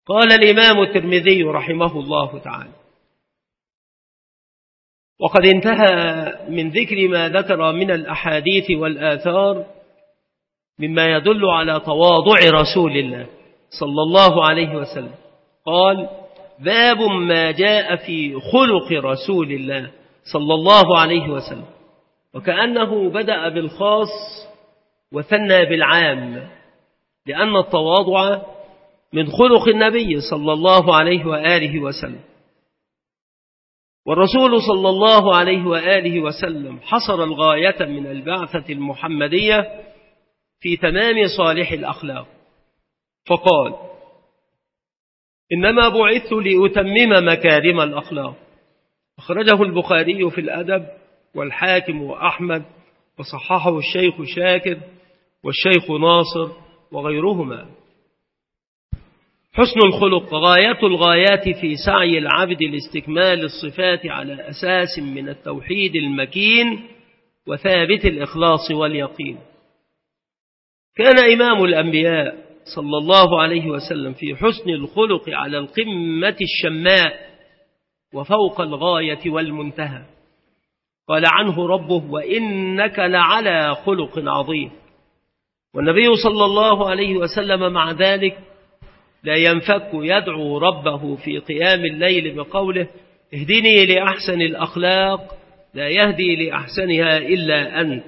قال الإمام الترمذي رحمه الله تعالى: وقد انتهى من ذكر ما ذكر من الأحاديث والآثار مما يدل على تواضع رسول الله صلى الله عليه وسلم. قال: باب ما جاء في خلق رسول الله صلى الله عليه وسلم، وكأنه بدأ بالخاص وثنى بالعام، لأن التواضع من خلق النبي صلى الله عليه وآله وسلم. والرسول صلى الله عليه وآله وسلم حصر الغاية من البعثة المحمدية في تمام صالح الأخلاق، فقال: إنما بعثت لأتمم مكارم الأخلاق. أخرجه البخاري في الأدب والحاكم وأحمد، وصححه الشيخ شاكر والشيخ ناصر وغيرهما. حسن الخلق غاية الغايات في سعي العبد لاستكمال الصفات على أساس من التوحيد المكين وثابت الإخلاص واليقين. كان إمام الأنبياء صلى الله عليه وسلم في حسن الخلق على القمة الشماء وفوق الغاية والمنتهى. قال عنه ربه: وإنك لعلى خلق عظيم. والنبي صلى الله عليه وسلم مع ذلك لا ينفك يدعو ربه في قيام الليل بقوله: اهدني لأحسن الأخلاق لا يهدي لأحسنها إلا أنت،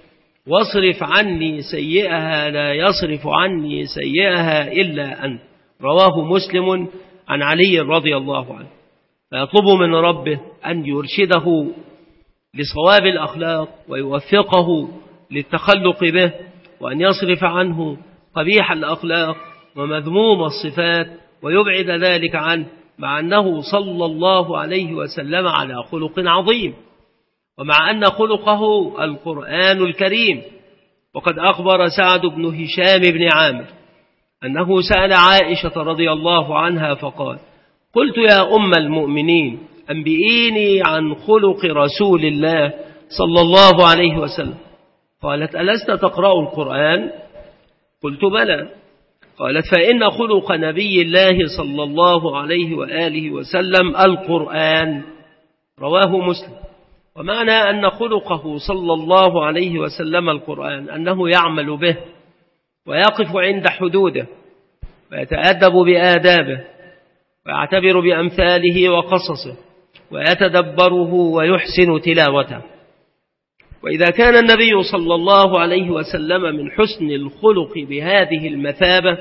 واصرف عني سيئها لا يصرف عني سيئها إلا أنت. رواه مسلم عن علي رضي الله عنه. فيطلب من ربه أن يرشده لصواب الأخلاق ويوفقه للتخلق به، وأن يصرف عنه قبيح الأخلاق ومذموم الصفات ويبعد ذلك عنه، مع أنه صلى الله عليه وسلم على خلق عظيم، ومع أن خلقه القرآن الكريم. وقد أخبر سعد بن هشام بن عامر أنه سأل عائشة رضي الله عنها فقال: قلت يا أم المؤمنين أنبئيني عن خلق رسول الله صلى الله عليه وسلم. قالت: ألست تقرأ القرآن؟ قلت: بلى. قالت: فإن خلق نبي الله صلى الله عليه وآله وسلم القرآن. رواه مسلم. ومعنى أن خلقه صلى الله عليه وسلم القرآن أنه يعمل به ويقف عند حدوده ويتأدب بآدابه ويعتبر بأمثاله وقصصه ويتدبره ويحسن تلاوته. وإذا كان النبي صلى الله عليه وسلم من حسن الخلق بهذه المثابة،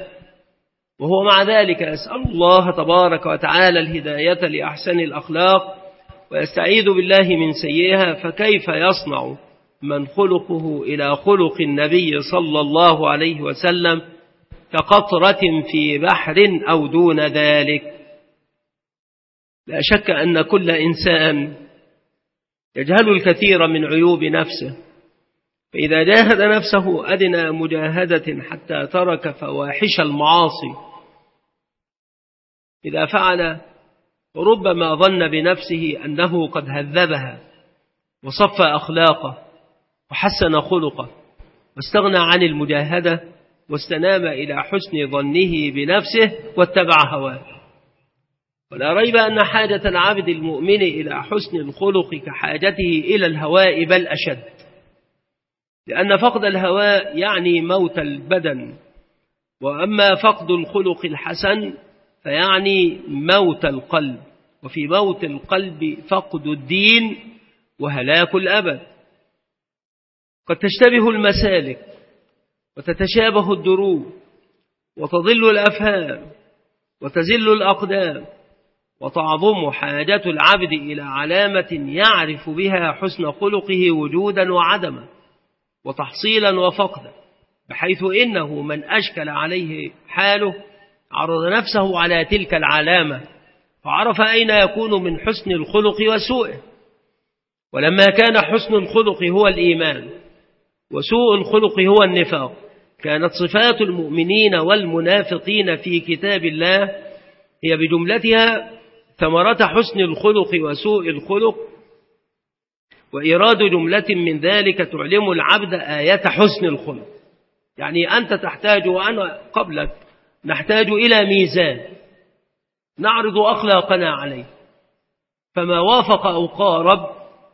وهو مع ذلك يسأل الله تبارك وتعالى الهداية لأحسن الأخلاق ويستعيذ بالله من سيئها، فكيف يصنع من خلقه إلى خلق النبي صلى الله عليه وسلم كقطرة في بحر أو دون ذلك؟ لا شك أن كل إنسان يجهل الكثير من عيوب نفسه، فإذا جاهد نفسه أدنى مجاهدة حتى ترك فواحش المعاصي إذا فعل، وربما ظن بنفسه أنه قد هذبها وصفى أخلاقه وحسن خلقه واستغنى عن المجاهدة واستنام إلى حسن ظنه بنفسه واتبع هواه. ولا ريب أن حاجة العبد المؤمن إلى حسن الخلق كحاجته إلى الهواء بل أشد، لأن فقد الهواء يعني موت البدن، وأما فقد الخلق الحسن فيعني موت القلب، وفي موت القلب فقد الدين وهلاك الأبد. قد تشتبه المسالك وتتشابه الدروب وتضل الأفهام وتزل الأقدام، وتعظم حاجة العبد إلى علامة يعرف بها حسن خلقه وجودا وعدما وتحصيلا وفقدا، بحيث إنه من أشكل عليه حاله عرض نفسه على تلك العلامة فعرف أين يكون من حسن الخلق وسوءه. ولما كان حسن الخلق هو الإيمان وسوء الخلق هو النفاق، كانت صفات المؤمنين والمنافقين في كتاب الله هي بجملتها ثمرة حسن الخلق وسوء الخلق، وإيراد جملة من ذلك تعلم العبد آية حسن الخلق. يعني أنت تحتاج وأنا قبلك نحتاج إلى ميزان نعرض أخلاقنا عليه، فما وافق أو قارب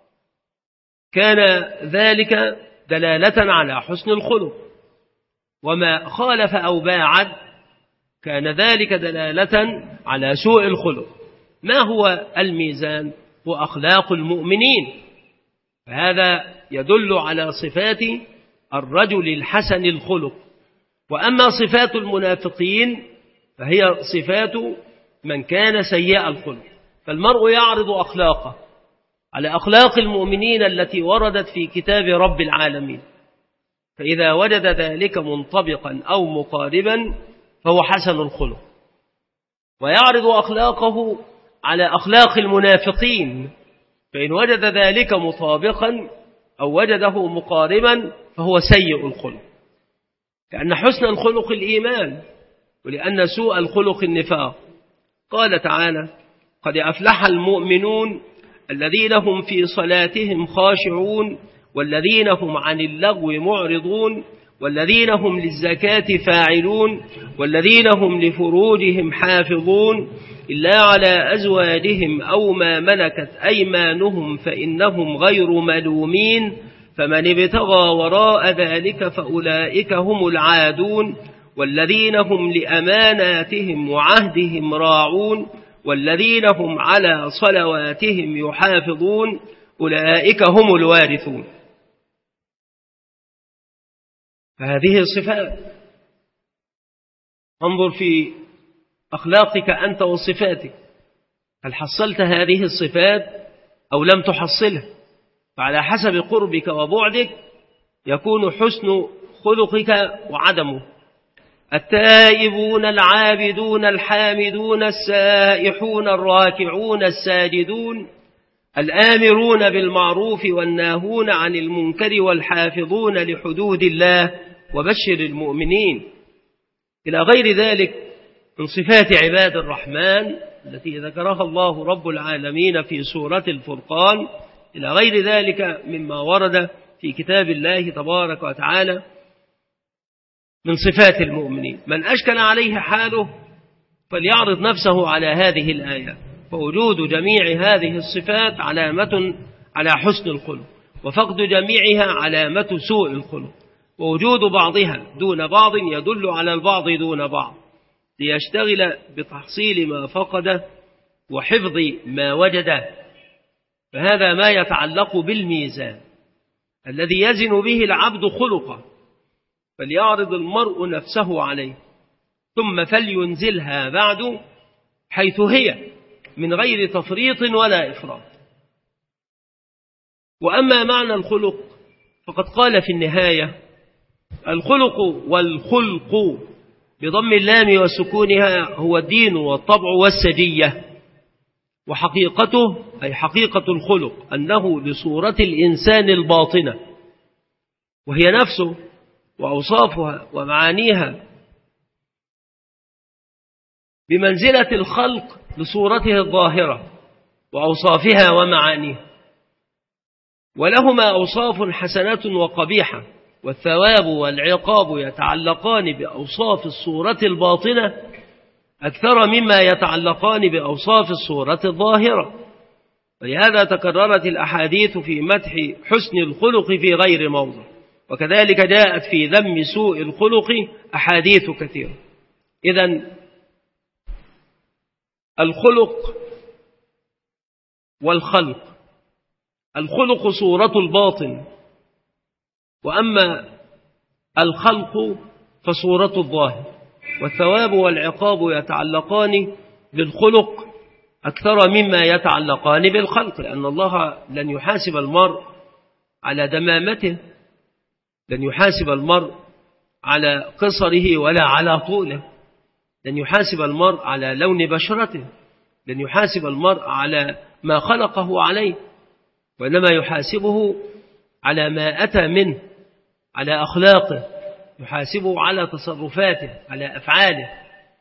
كان ذلك دلالة على حسن الخلق، وما خالف أو باعد كان ذلك دلالة على سوء الخلق. ما هو الميزان؟ هو أخلاق المؤمنين، فهذا يدل على صفات الرجل الحسن الخلق. وأما صفات المنافقين فهي صفات من كان سيء الخلق. فالمرء يعرض أخلاقه على أخلاق المؤمنين التي وردت في كتاب رب العالمين، فإذا وجد ذلك منطبقا أو مقاربا فهو حسن الخلق. ويعرض أخلاقه على أخلاق المنافقين، فإن وجد ذلك مطابقا أو وجده مقاربا فهو سيء الخلق، لأن حسن الخلق الإيمان، ولأن سوء الخلق النفاق. قال تعالى: قد أفلح المؤمنون الذين هم في صلاتهم خاشعون والذين هم عن اللغو معرضون والذين هم للزكاة فاعلون والذين هم لفروجهم حافظون إلا على أزواجهم أو ما ملكت أيمانهم فإنهم غير ملومين فمن ابتغى وراء ذلك فأولئك هم العادون والذين هم لأماناتهم وعهدهم راعون والذين هم على صلواتهم يحافظون أولئك هم الوارثون. فهذه الصفات، انظر في أخلاقك أنت وصفاتك، هل حصلت هذه الصفات أو لم تحصلها؟ فعلى حسب قربك وبعدك يكون حسن خلقك وعدمه. التائبون العابدون الحامدون السائحون الراكعون الساجدون الآمرون بالمعروف والناهون عن المنكر والحافظون لحدود الله وبشر المؤمنين، إلى غير ذلك من صفات عباد الرحمن التي ذكرها الله رب العالمين في سورة الفرقان، إلى غير ذلك مما ورد في كتاب الله تبارك وتعالى من صفات المؤمنين. من أشكل عليه حاله فليعرض نفسه على هذه الآية، فوجود جميع هذه الصفات علامة على حسن الخلق، وفقد جميعها علامة سوء الخلق، ووجود بعضها دون بعض يدل على البعض دون بعض، ليشتغل بتحصيل ما فقده وحفظ ما وجده. فهذا ما يتعلق بالميزان الذي يزن به العبد خلقه، فليعرض المرء نفسه عليه ثم فلينزلها بعد حيث هي من غير تفريط ولا إفراط. وأما معنى الخلق فقد قال في النهاية: الخلق والخلق بضم اللام وسكونها هو الدين والطبع والسجية، وحقيقته أي حقيقة الخلق أنه لصورة الإنسان الباطنة، وهي نفسه وأوصافها ومعانيها بمنزلة الخلق لصورته الظاهرة وأوصافها ومعانيها، ولهما أوصاف حسنة وقبيحة، والثواب والعقاب يتعلقان بأوصاف الصورة الباطنة أكثر مما يتعلقان بأوصاف الصورة الظاهرة. ولهذا تكررت الأحاديث في مدح حسن الخلق في غير موضع، وكذلك جاءت في ذم سوء الخلق أحاديث كثيرة. إذن الخلق والخلق، الخلق صورة الباطن، وأما الخلق فصورة الظاهر، والثواب والعقاب يتعلقان بالخلق أكثر مما يتعلقان بالخلق، لأن الله لن يحاسب المرء على دمامته، لن يحاسب المرء على قصره ولا على طوله، لن يحاسب المرء على لون بشرته، لن يحاسب المرء على ما خلقه عليه، وإنما يحاسبه على ما أتى منه، على أخلاقه، يحاسبه على تصرفاته، على أفعاله.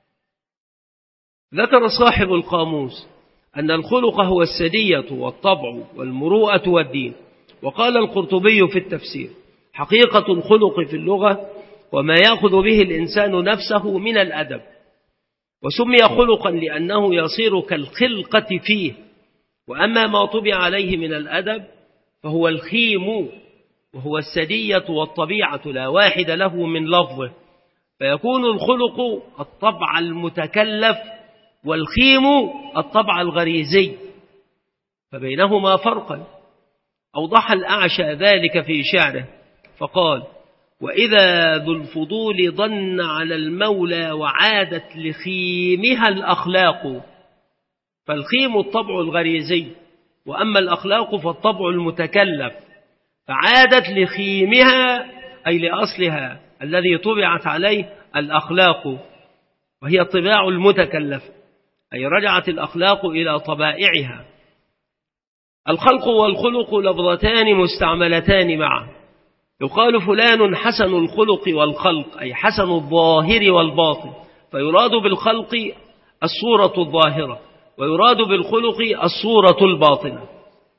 ذكر صاحب القاموس أن الخلق هو السجية والطبع والمروءة والدين. وقال القرطبي في التفسير: حقيقة الخلق في اللغة وما يأخذ به الإنسان نفسه من الأدب، وسمي خلقا لأنه يصير كالخلقة فيه. وأما ما طبع عليه من الأدب فهو الخيم، وهو السدية والطبيعة لا واحد له من لفظه، فيكون الخلق الطبع المتكلف والخيم الطبع الغريزي، فبينهما فرقا. أوضح الأعشى ذلك في شعره فقال: وإذا ذو الفضول ضن على المولى وعادت لخيمها الأخلاق. فالخيم الطبع الغريزي، وأما الأخلاق فالطبع المتكلف، فعادت لخيمها أي لأصلها الذي طبعت عليه الأخلاق، وهي الطباع المتكلفة، أي رجعت الأخلاق إلى طبائعها. الخلق والخلق لفظتان مستعملتان معا، يقال فلان حسن الخلق والخلق، أي حسن الظاهر والباطن، فيراد بالخلق الصورة الظاهرة، ويراد بالخلق الصورة الباطنة.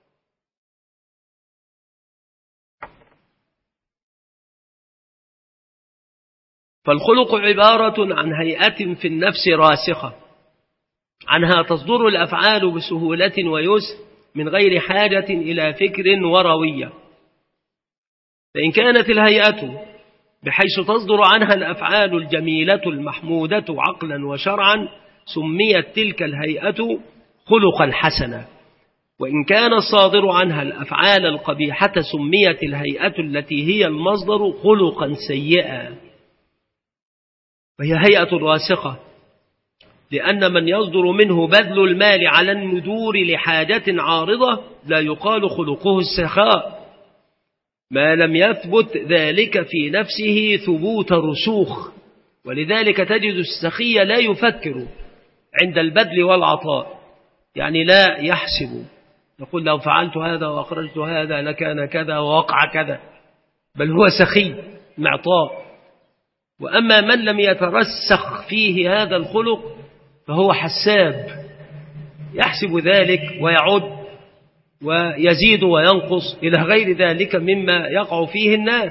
فالخلق عبارة عن هيئة في النفس راسخة، عنها تصدر الأفعال بسهولة ويسر من غير حاجة إلى فكر وروية. فإن كانت الهيئة بحيث تصدر عنها الأفعال الجميلة المحمودة عقلا وشرعا سميت تلك الهيئة خلقا حسنا، وإن كان الصادر عنها الأفعال القبيحة سميت الهيئة التي هي المصدر خلقا سيئا. وهي هيئة راسخة، لأن من يصدر منه بذل المال على الندور لحاجة عارضة لا يقال خلقه السخاء، ما لم يثبت ذلك في نفسه ثبوت رسوخ. ولذلك تجد السخي لا يفكر عند البذل والعطاء، يعني لا يحسب، يقول لو فعلت هذا وأخرجت هذا لكان كذا ووقع كذا، بل هو سخي معطاء. وأما من لم يترسخ فيه هذا الخلق فهو حساب، يحسب ذلك ويعد ويزيد وينقص إلى غير ذلك مما يقع فيه الناس.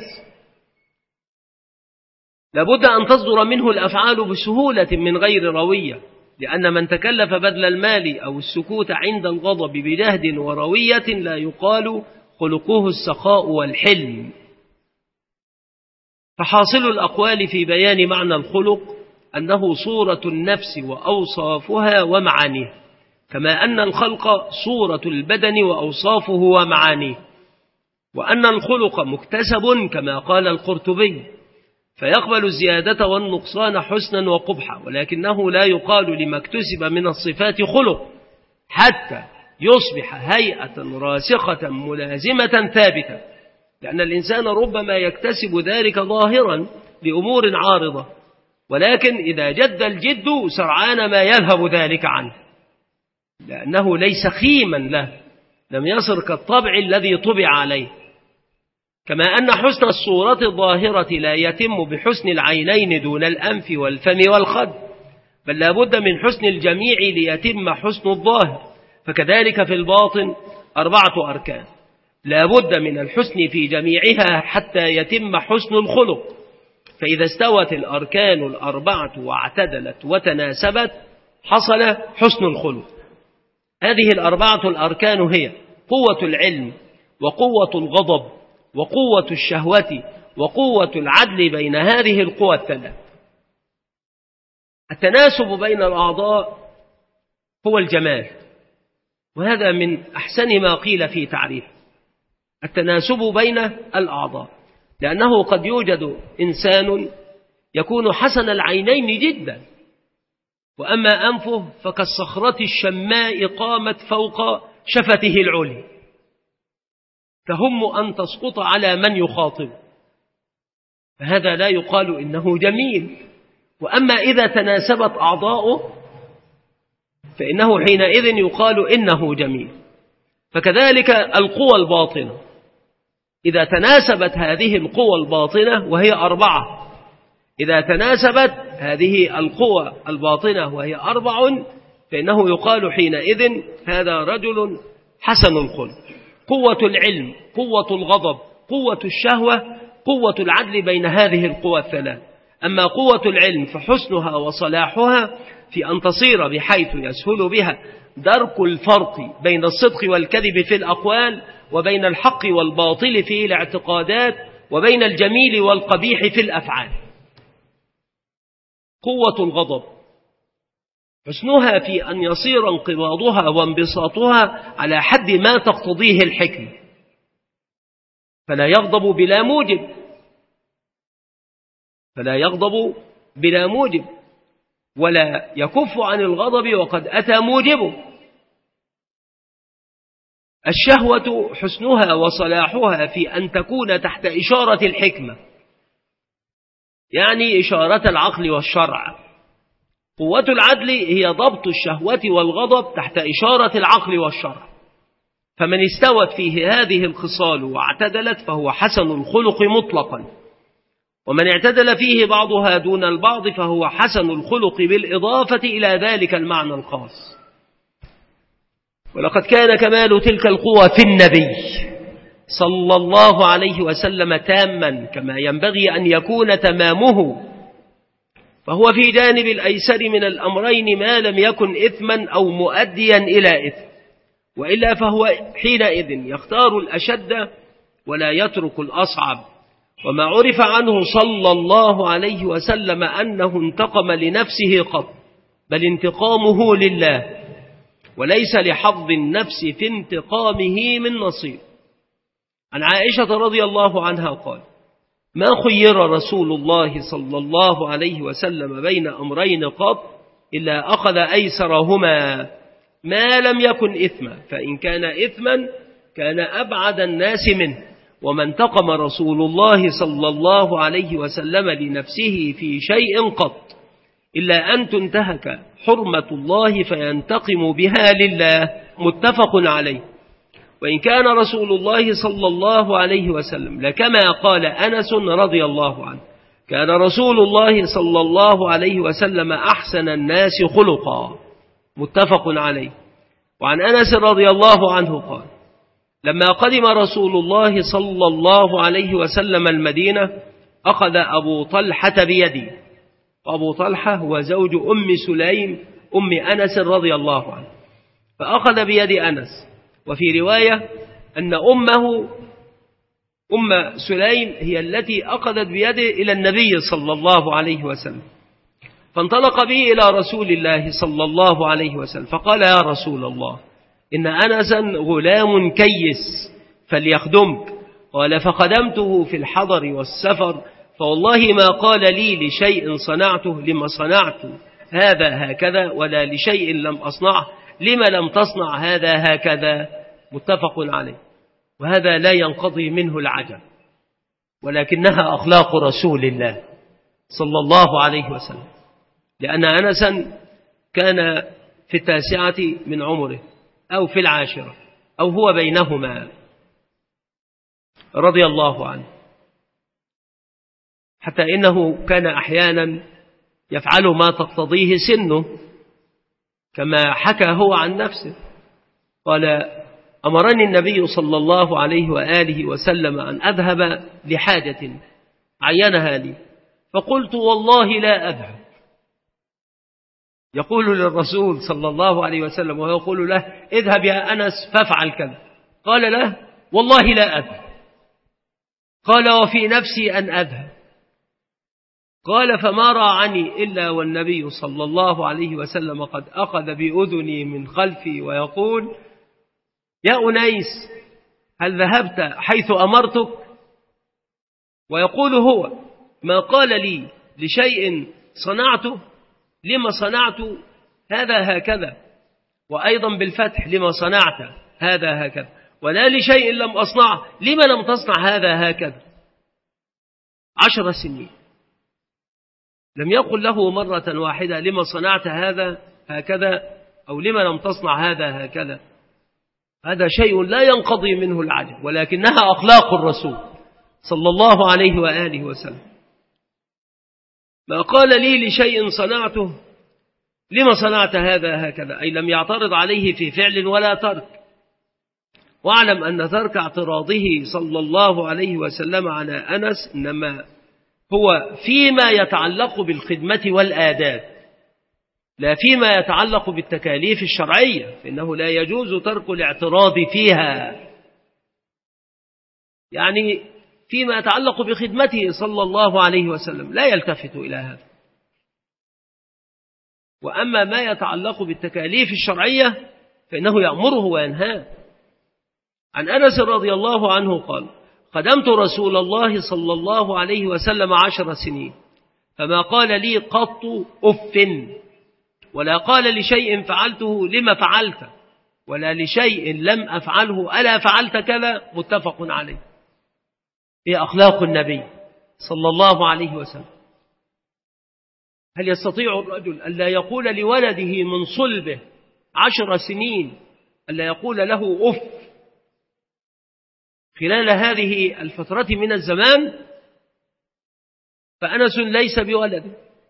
لابد أن تصدر منه الأفعال بسهولة من غير روية، لأن من تكلف بذل المال أو السكوت عند الغضب بجهد وروية لا يقال خلقه السخاء والحلم. فحاصل الأقوال في بيان معنى الخلق أنه صورة النفس وأوصافها ومعانيه، كما أن الخلق صورة البدن وأوصافه ومعانيه، وأن الخلق مكتسب كما قال القرطبي، فيقبل الزيادة والنقصان حسنا وقبحا، ولكنه لا يقال لما اكتسب من الصفات خلق حتى يصبح هيئة راسخة ملازمة ثابتة، لأن الإنسان ربما يكتسب ذلك ظاهرا لأمور عارضة، ولكن إذا جد الجد سرعان ما يذهب ذلك عنه، لأنه ليس خيما له، لم يصر كالطبع الذي طبع عليه. كما أن حسن الصورة الظاهرة لا يتم بحسن العينين دون الأنف والفم والخد، بل لا بد من حسن الجميع ليتم حسن الظاهر. فكذلك في الباطن 4 أركان، لا بد من الحسن في جميعها حتى يتم حسن الخلق. فإذا استوت الأركان 4 واعتدلت وتناسبت حصل حسن الخلق. هذه 4 الأركان هي قوة العلم، وقوة الغضب، وقوة الشهوة، وقوة العدل بين هذه القوى الثلاث. التناسب بين الأعضاء هو الجمال، وهذا من أحسن ما قيل في تعريف التناسب بين الأعضاء، لأنه قد يوجد إنسان يكون حسن العينين جدا، وأما أنفه فكالصخرة الشماء قامت فوق شفته العلي، تهم أن تسقط على من يخاطب، فهذا لا يقال إنه جميل. وأما إذا تناسبت أعضاؤه فإنه حينئذ يقال إنه جميل. فكذلك القوى الباطنة، إذا تناسبت هذه القوى الباطنة وهي 4، إذا تناسبت هذه القوى الباطنة وهي 4 فإنه يقال حينئذ هذا رجل حسن الخلق. قوة العلم، قوة الغضب، قوة الشهوة، قوة العدل بين هذه القوى الثلاث. أما قوة العلم فحسنها وصلاحها في أن تصير بحيث يسهل بها درك الفرق بين الصدق والكذب في الأقوال، وبين الحق والباطل في الاعتقادات، وبين الجميل والقبيح في الأفعال. قوة الغضب حسنها في أن يصير انقباضها وانبساطها على حد ما تقتضيه الحكمة، فلا يغضب بلا موجب ولا يكف عن الغضب وقد أتى موجبه. الشهوة حسنها وصلاحها في أن تكون تحت إشارة الحكمة، يعني إشارة العقل والشرع. قوة العدل هي ضبط الشهوة والغضب تحت إشارة العقل والشرع، فمن استوت فيه هذه الخصال واعتدلت فهو حسن الخلق مطلقا، ومن اعتدل فيه بعضها دون البعض فهو حسن الخلق بالإضافة إلى ذلك المعنى الخاص. ولقد كان كمال تلك القوة في النبي صلى الله عليه وسلم تاما كما ينبغي أن يكون تمامه، فهو في جانب الأيسر من الأمرين ما لم يكن إثما أو مؤديا إلى إثم، وإلا فهو حينئذ يختار الأشد ولا يترك الأصعب. وما عرف عنه صلى الله عليه وسلم أنه انتقم لنفسه قط، بل انتقامه لله، وليس لحظ النفس في انتقامه من نصيب. عن عائشة رضي الله عنها قال: ما خير رسول الله صلى الله عليه وسلم بين أمرين قط إلا أخذ أيسرهما ما لم يكن إثما، فإن كان إثما كان أبعد الناس منه. وما انتقم رسول الله صلى الله عليه وسلم لنفسه في شيء قط إلا أن تنتهك حرمة الله فينتقم بها لله، متفق عليه. وإن كان رسول الله صلى الله عليه وسلم لكما قال أنس رضي الله عنه: كان رسول الله صلى الله عليه وسلم أحسن الناس خلقا، متفق عليه. وعن أنس رضي الله عنه قال: لما قدم رسول الله صلى الله عليه وسلم المدينة أخذ أبو طلحة بيدي، وأبو طلحة هو زوج أم سليم أم أنس رضي الله عنه، فأخذ بيد أنس. وفي رواية أن أم سليم هي التي أخذت بيده إلى النبي صلى الله عليه وسلم، فانطلق به إلى رسول الله صلى الله عليه وسلم فقال: يا رسول الله، إن أنسا غلام كيس فليخدمك. قال: فخدمته في الحضر والسفر، فوالله ما قال لي لشيء صنعته لما صنعت هذا هكذا، ولا لشيء لم أصنعه لما لم تصنع هذا هكذا، متفق عليه. وهذا لا ينقضي منه العجب، ولكنها أخلاق رسول الله صلى الله عليه وسلم، لأن أنسا كان في 9 من عمره أو في 10 أو هو بينهما رضي الله عنه، حتى إنه كان أحيانا يفعل ما تقتضيه سنه كما حكى هو عن نفسه. قال: أمرني النبي صلى الله عليه وآله وسلم أن أذهب لحاجة عينها لي، فقلت: والله لا أذهب. يقول للرسول صلى الله عليه وسلم ويقول له: اذهب يا أنس فافعل كذا. قال له: والله لا أذهب. قال: وفي نفسي أن أذهب. قال: فما راعني إلا والنبي صلى الله عليه وسلم قد أخذ بأذني من خلفي ويقول: يا أنيس، هل ذهبت حيث أمرتك؟ ويقول هو: ما قال لي لشيء صنعته لما صنعت هذا هكذا، وأيضا بالفتح: لما صنعت هذا هكذا، ولا لشيء لم أصنعه لما لم تصنع هذا هكذا. 10 سنين لم يقل له مرة واحدة: لما صنعت هذا هكذا أو لما لم تصنع هذا هكذا. هذا شيء لا ينقضي منه العجب، ولكنها أخلاق الرسول صلى الله عليه وآله وسلم. ما قال لي لشيء صنعته لما صنعت هذا هكذا، أي لم يعترض عليه في فعل ولا ترك. واعلم أن ترك اعتراضه صلى الله عليه وسلم على أنس إنما هو فيما يتعلق بالخدمة والآداب، لا فيما يتعلق بالتكاليف الشرعية، فإنه لا يجوز ترك الاعتراض فيها، يعني فيما يتعلق بخدمته صلى الله عليه وسلم لا يلتفت إلى هذا. وأما ما يتعلق بالتكاليف الشرعية فإنه يأمره وينهاه. عن أنس رضي الله عنه قال: خدمت رسول الله صلى الله عليه وسلم 10 سنين، فما قال لي قط أف، ولا قال لشيء فعلته لما فعلت، ولا لشيء لم أفعله ألا فعلت كذا. متفق عليه. هي أخلاق النبي صلى الله عليه وسلم. هل يستطيع الرجل ألا يقول لولده من صلبه 10 سنين ألا يقول له أف خلال هذه الفترة من الزمان؟ فأنس ليس بولد،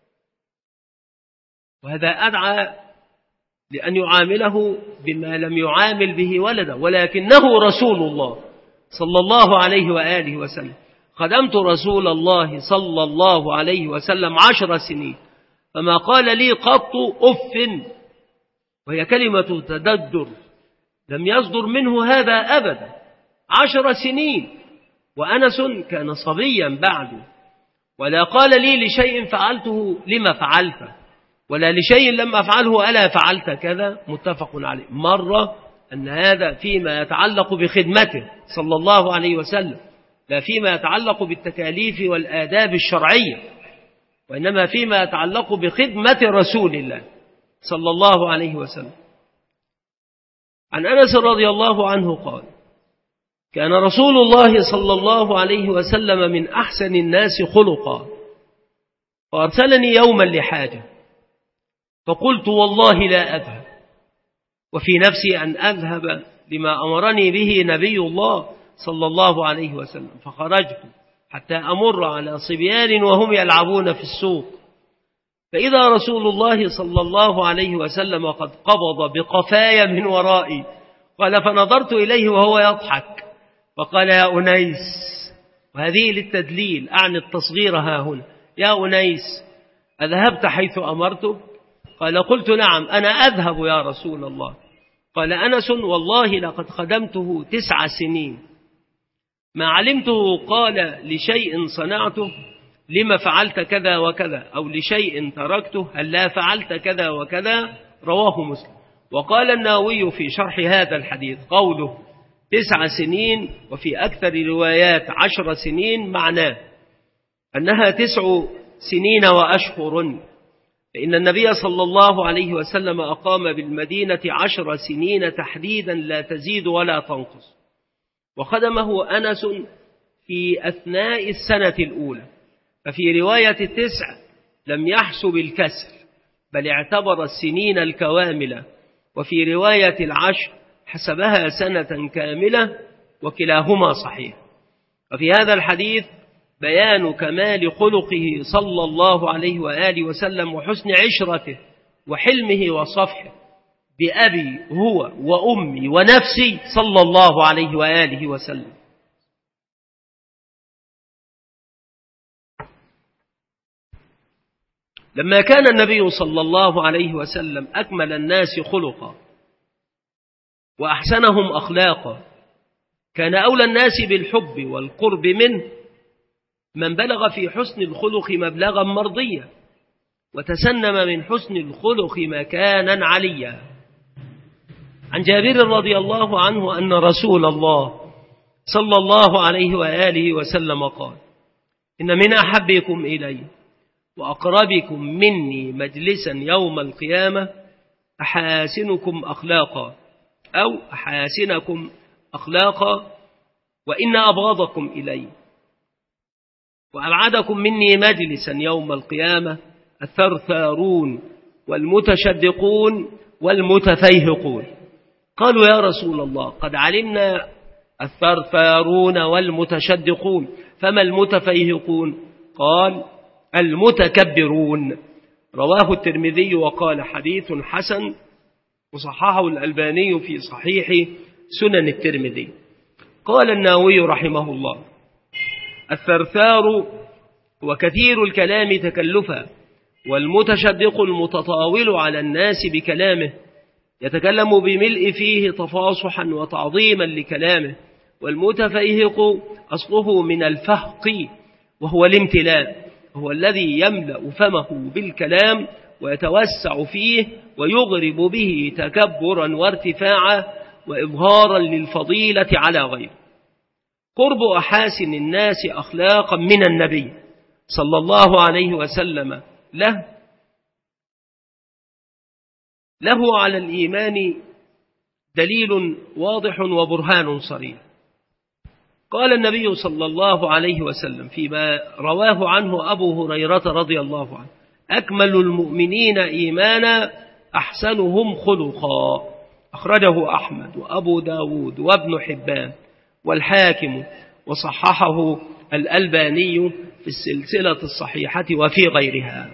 وهذا أدعى لأن يعامله بما لم يعامل به ولدا، ولكنه رسول الله صلى الله عليه وآله وسلم. خدمت رسول الله صلى الله عليه وسلم 10 سنين، فما قال لي قط أف، وهي كلمة تددر لم يصدر منه هذا أبدا. 10 سنين وأنس كان صبيا بعد. ولا قال لي لشيء فعلته لما فعلت، ولا لشيء لم أفعله ألا فعلت كذا. متفق عليه. مرة أن هذا فيما يتعلق بخدمته صلى الله عليه وسلم، لا فيما يتعلق بالتكاليف والآداب الشرعية، وإنما فيما يتعلق بخدمة رسول الله صلى الله عليه وسلم. عن أنس رضي الله عنه قال: كان رسول الله صلى الله عليه وسلم من أحسن الناس خلقا، فأرسلني يوما لحاجة، فقلت والله لا أذهب، وفي نفسي أن أذهب لما أمرني به نبي الله صلى الله عليه وسلم. فخرجت حتى أمر على صبيان وهم يلعبون في السوق، فإذا رسول الله صلى الله عليه وسلم قد قبض بقفايا من ورائي. قال: فنظرت إليه وهو يضحك، فقال: يا أنيس، وهذه للتدليل أعني التصغير ها هنا، يا أنيس أذهبت حيث أمرتك؟ قال: قلت نعم أنا أذهب يا رسول الله. قال أنس: والله لقد خدمته 9 سنين، ما علمته قال لشيء صنعته لما فعلت كذا وكذا، أو لشيء تركته هل لا فعلت كذا وكذا. رواه مسلم. وقال النووي في شرح هذا الحديث قوله 9 سنين وفي أكثر روايات 10 سنين معناه أنها 9 سنين وأشهر، فإن النبي صلى الله عليه وسلم أقام بالمدينة 10 سنين تحديدا لا تزيد ولا تنقص. وخدمه أنس في أثناء السنة الأولى، ففي رواية 9 لم يحسب الكسر بل اعتبر السنين الكواملة، وفي رواية 10 حسبها سنة كاملة، وكلاهما صحيح. وفي هذا الحديث بيان كمال خلقه صلى الله عليه وآله وسلم وحسن عشرته وحلمه وصفحه بأبي هو وأمي ونفسي صلى الله عليه وآله وسلم. لما كان النبي صلى الله عليه وسلم أكمل الناس خلقا وأحسنهم أخلاقا، كان أولى الناس بالحب والقرب منه من بلغ في حسن الخلق مبلغا مرضيا، وتسنم من حسن الخلق مكانا عليا. عن جابر رضي الله عنه أن رسول الله صلى الله عليه وآله وسلم قال: إن من أحبكم إلي وأقربكم مني مجلسا يوم القيامة أحاسنكم أخلاقا، أو أحاسنكم أخلاقا، وإن أبغضكم إلي وأبعدكم مني مجلسا يوم القيامة الثرثارون والمتشدقون والمتفيهقون. قالوا: يا رسول الله قد علمنا الثرثارون والمتشدقون، فما المتفيهقون؟ قال: المتكبرون. رواه الترمذي وقال: حديث حسن، وصححه الألباني في صحيح سنن الترمذي. قال النووي رحمه الله: الثرثار وكثير الكلام تكلفا، والمتشدق المتطاول على الناس بكلامه يتكلم بملء فيه تفاصحا وتعظيما لكلامه. والمتفيهق أصله من الفهق وهو الامتلاء، هو الذي يملأ فمه بالكلام ويتوسع فيه ويغرب به تكبرا وارتفاعا وإظهارا للفضيلة على غيره. قرب أحاسن الناس أخلاقا من النبي صلى الله عليه وسلم له على الإيمان دليل واضح وبرهان صريح. قال النبي صلى الله عليه وسلم فيما رواه عنه أبو هريرة رضي الله عنه: أكمل المؤمنين إيمانا أحسنهم خلقا. أخرجه أحمد وأبو داود وابن حبان والحاكم، وصححه الألباني في السلسلة الصحيحة وفي غيرها.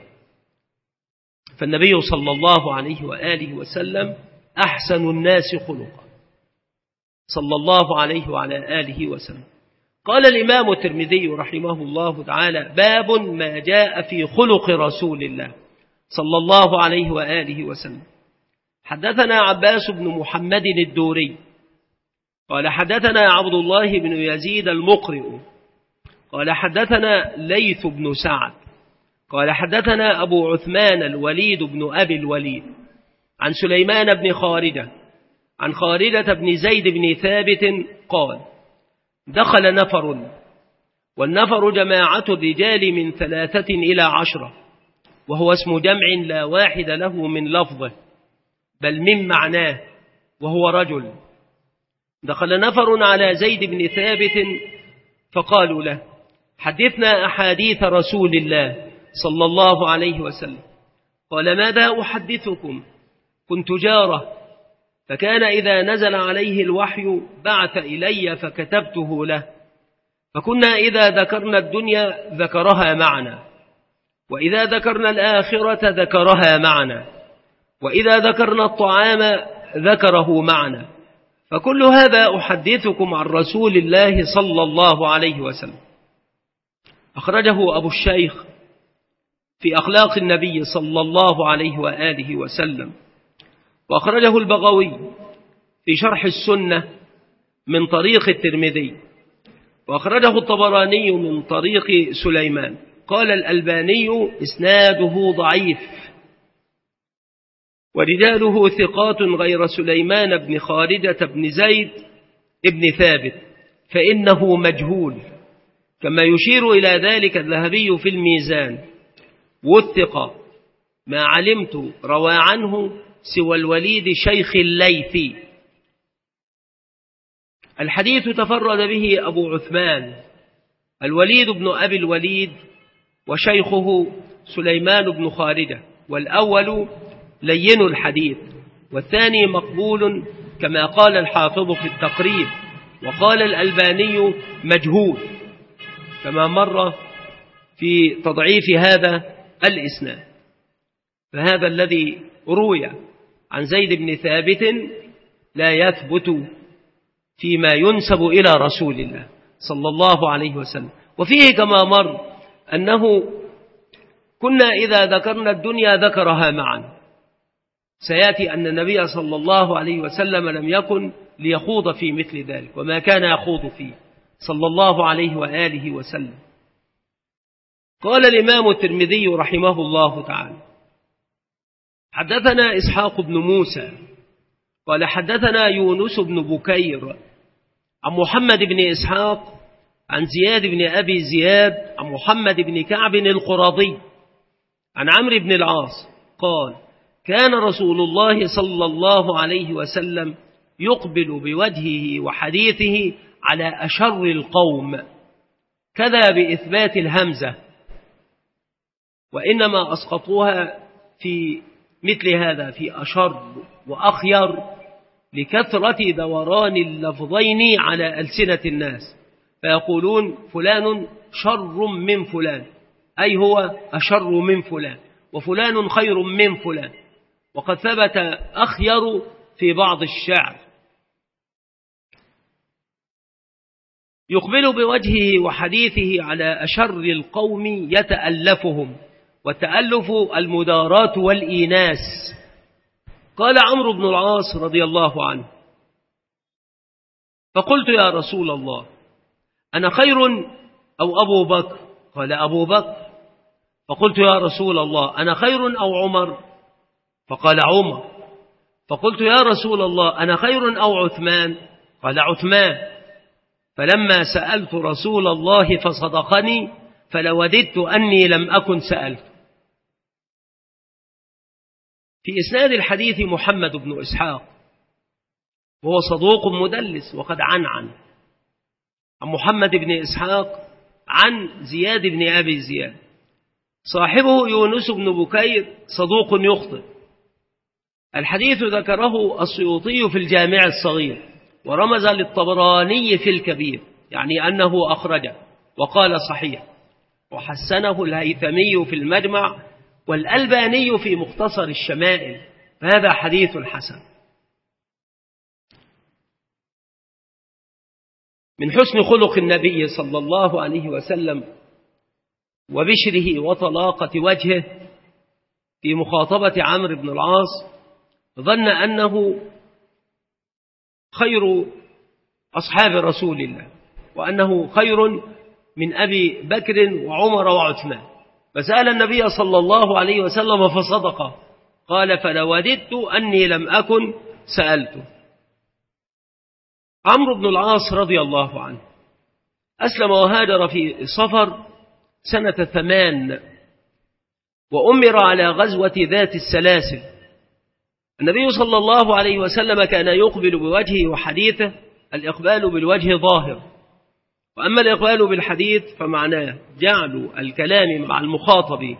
فالنبي صلى الله عليه وآله وسلم أحسن الناس خلقا صلى الله عليه وعلى آله وسلم. قال الإمام الترمذي رحمه الله تعالى: باب ما جاء في خلق رسول الله صلى الله عليه وآله وسلم. حدثنا عباس بن محمد الدوري قال حدثنا عبد الله بن يزيد المقرئ قال حدثنا ليث بن سعد قال حدثنا أبو عثمان الوليد بن أبي الوليد عن سليمان بن خارجة عن خارجة بن زيد بن ثابت قال: دخل نفر، والنفر جماعة الرجال من 3 إلى 10، وهو اسم جمع لا واحد له من لفظه بل من معناه، وهو رجل. دخل نفر على زيد بن ثابت فقالوا له: حدثنا أحاديث رسول الله صلى الله عليه وسلم. قال: ماذا أحدثكم؟ كنت جاره، فكان إذا نزل عليه الوحي بعث إلي فكتبته له، فكنا إذا ذكرنا الدنيا ذكرها معنا، وإذا ذكرنا الآخرة ذكرها معنا، وإذا ذكرنا الطعام ذكره معنا، فكل هذا أحدثكم عن رسول الله صلى الله عليه وسلم. أخرجه أبو الشيخ في أخلاق النبي صلى الله عليه وآله وسلم، وأخرجه البغوي في شرح السنة من طريق الترمذي، وأخرجه الطبراني من طريق سليمان. قال الألباني: إسناده ضعيف ورجاله ثقات غير سليمان بن خارجة بن زيد بن ثابت، فإنه مجهول، كما يشير إلى ذلك الذهبي في الميزان. وثق ما علمت روى عنه سوى الوليد شيخ الليثي. الحديث تفرد به أبو عثمان الوليد بن أبي الوليد وشيخه سليمان بن خارجة، والأول لين الحديث، والثاني مقبول كما قال الحافظ في التقريب، وقال الألباني مجهول كما مر في تضعيف هذا الإسناد. فهذا الذي روي عن زيد بن ثابت لا يثبت فيما ينسب إلى رسول الله صلى الله عليه وسلم. وفيه كما مر أنه كنا إذا ذكرنا الدنيا ذكرها معا. سيأتي أن النبي صلى الله عليه وسلم لم يكن ليخوض في مثل ذلك، وما كان يخوض فيه صلى الله عليه وآله وسلم. قال الإمام الترمذي رحمه الله تعالى: حدثنا إسحاق بن موسى قال حدثنا يونس بن بكير عن محمد بن إسحاق عن زياد بن أبي زياد عن محمد بن كعب القرظي عن عمرو بن العاص قال: كان رسول الله صلى الله عليه وسلم يقبل بوجهه وحديثه على أشر القوم، كذا بإثبات الهمزة، وإنما أسقطوها في مثل هذا في أشر وأخير لكثرة دوران اللفظين على ألسنة الناس، فيقولون فلان شر من فلان، أي هو أشر من فلان، وفلان خير من فلان، وقد ثبت أخير في بعض الشعر. يقبل بوجهه وحديثه على أشر القوم يتألفهم والتألف المداراة والإيناس. قال عمرو بن العاص رضي الله عنه: فقلت يا رسول الله أنا خير أو أبو بكر؟ قال أبو بكر. فقلت يا رسول الله أنا خير أو عمر؟ فقال عمر. فقلت يا رسول الله أنا خير أو عثمان؟ قال عثمان. فلما سألت رسول الله فصدقني فلوددت أني لم أكن سألت. في إسناد الحديث محمد بن إسحاق، وهو صدوق مدلس وقد عن محمد بن إسحاق عن زياد بن أبي زياد. صاحبه يونس بن بكير صدوق يخطئ. الحديث ذكره السيوطي في الجامع الصغير، ورمز للطبراني في الكبير، يعني أنه أخرجه وقال صحيح، وحسنه الهيثمي في المجمع والألباني في مختصر الشمائل، فهذا حديث حسن. من حسن خلق النبي صلى الله عليه وسلم وبشره وطلاقة وجهه في مخاطبة عمرو بن العاص، ظن أنه خير أصحاب رسول الله، وأنه خير من أبي بكر وعمر وعثمان، فسأل النبي صلى الله عليه وسلم فصدقه. قال فلوددت أني لم أكن سألته. عمرو بن العاص رضي الله عنه أسلم وهاجر في صفر سنة 8، وأمر على غزوة ذات السلاسل. النبي صلى الله عليه وسلم كان يقبل بوجهه وحديثه، الإقبال بالوجه ظاهر، وأما الإقبال بالحديث فمعناه جعل الكلام مع المخاطب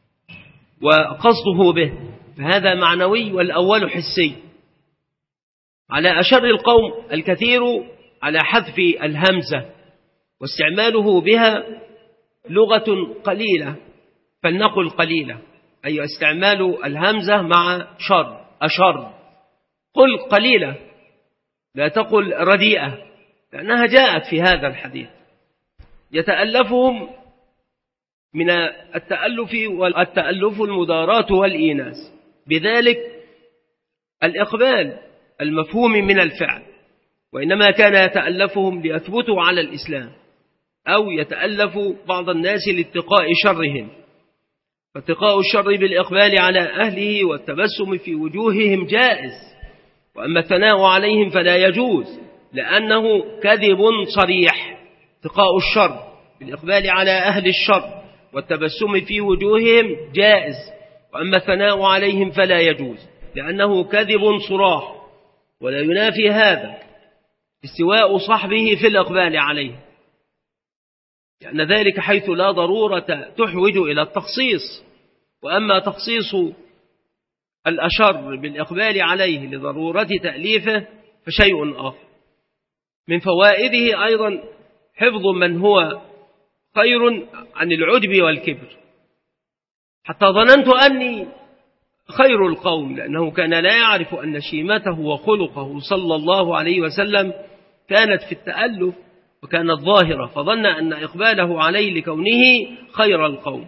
وقصده به، فهذا معنوي والأول حسي. على أشر القوم الكثير على حذف الهمزة واستعماله بها لغة قليلة، فلنقل قليلة، أي استعمال الهمزة مع شر، أشر. قل قليلة، لا تقل رديئة، لأنها جاءت في هذا الحديث. يتألفهم من التألف المداراة والإيناس، بذلك الإقبال المفهوم من الفعل، وإنما كان يتألفهم ليثبتوا على الإسلام، أو يتألف بعض الناس لاتقاء شرهم، فاتقاء الشر بالإقبال على أهله والتبسم في وجوههم جائز، وأما الثناء عليهم فلا يجوز، لأنه كذب صريح. اتقاء الشر بالإقبال على أهل الشر والتبسم في وجوههم جائز، وأما الثناء عليهم فلا يجوز، لأنه كذب صراح. ولا ينافي هذا استواء صحبه في الإقبال عليه، لأن ذلك حيث لا ضرورة تحوج إلى التخصيص. وأما تخصيص الأشر بالإقبال عليه لضرورة تأليفه فشيء آخر. من فوائده أيضا حفظ من هو خير عن العجب والكبر، حتى ظننت أني خير القوم، لأنه كان لا يعرف أن شيمته وخلقه صلى الله عليه وسلم كانت في التألف وكانت ظاهرة، فظن أن إقباله عليه لكونه خير القوم.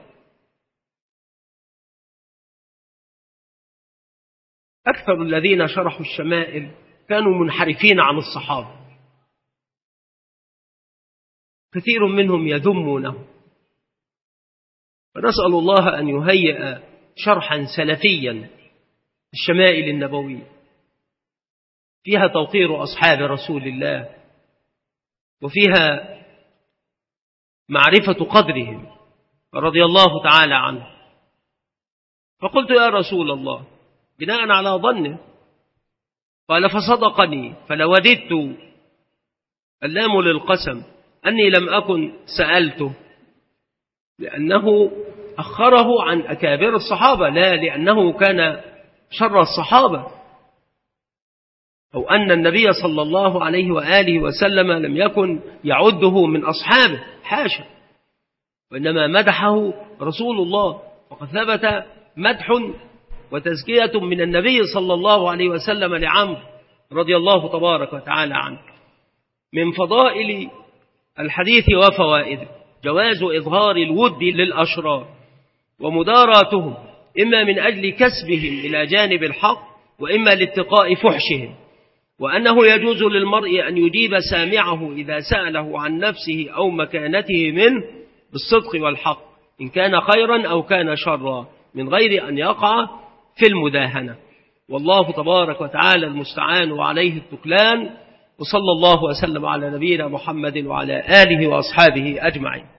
أكثر الذين شرحوا الشمائل كانوا منحرفين عن الصحابة، كثير منهم يذمونه، فنسأل الله أن يهيئ شرحا سلفيا الشمائل النبوية فيها توقير أصحاب رسول الله، وفيها معرفة قدرهم رضي الله تعالى عنه. فقلت يا رسول الله بناء على ظنه، قال فصدقني فلوددت، اللام للقسم، أني لم أكن سألته، لأنه أخره عن أكابر الصحابة، لا لأنه كان شر الصحابة، أو أن النبي صلى الله عليه وآله وسلم لم يكن يعده من أصحابه، حاشا، وإنما مدحه رسول الله، وقد ثبت مدح وتزكية من النبي صلى الله عليه وسلم لعمرو رضي الله تبارك وتعالى عنه. من فضائل الحديث وفوائده جواز إظهار الود للأشرار، ومداراتهم، إما من أجل كسبهم إلى جانب الحق وإما لاتقاء فحشهم، وأنه يجوز للمرء أن يجيب سامعه إذا سأله عن نفسه أو مكانته منه بالصدق والحق، إن كان خيرا أو كان شرا، من غير أن يقع في المداهنة. والله تبارك وتعالى المستعان وعليه التكلان، وصلى الله وسلم على نبينا محمد وعلى آله وأصحابه أجمعين.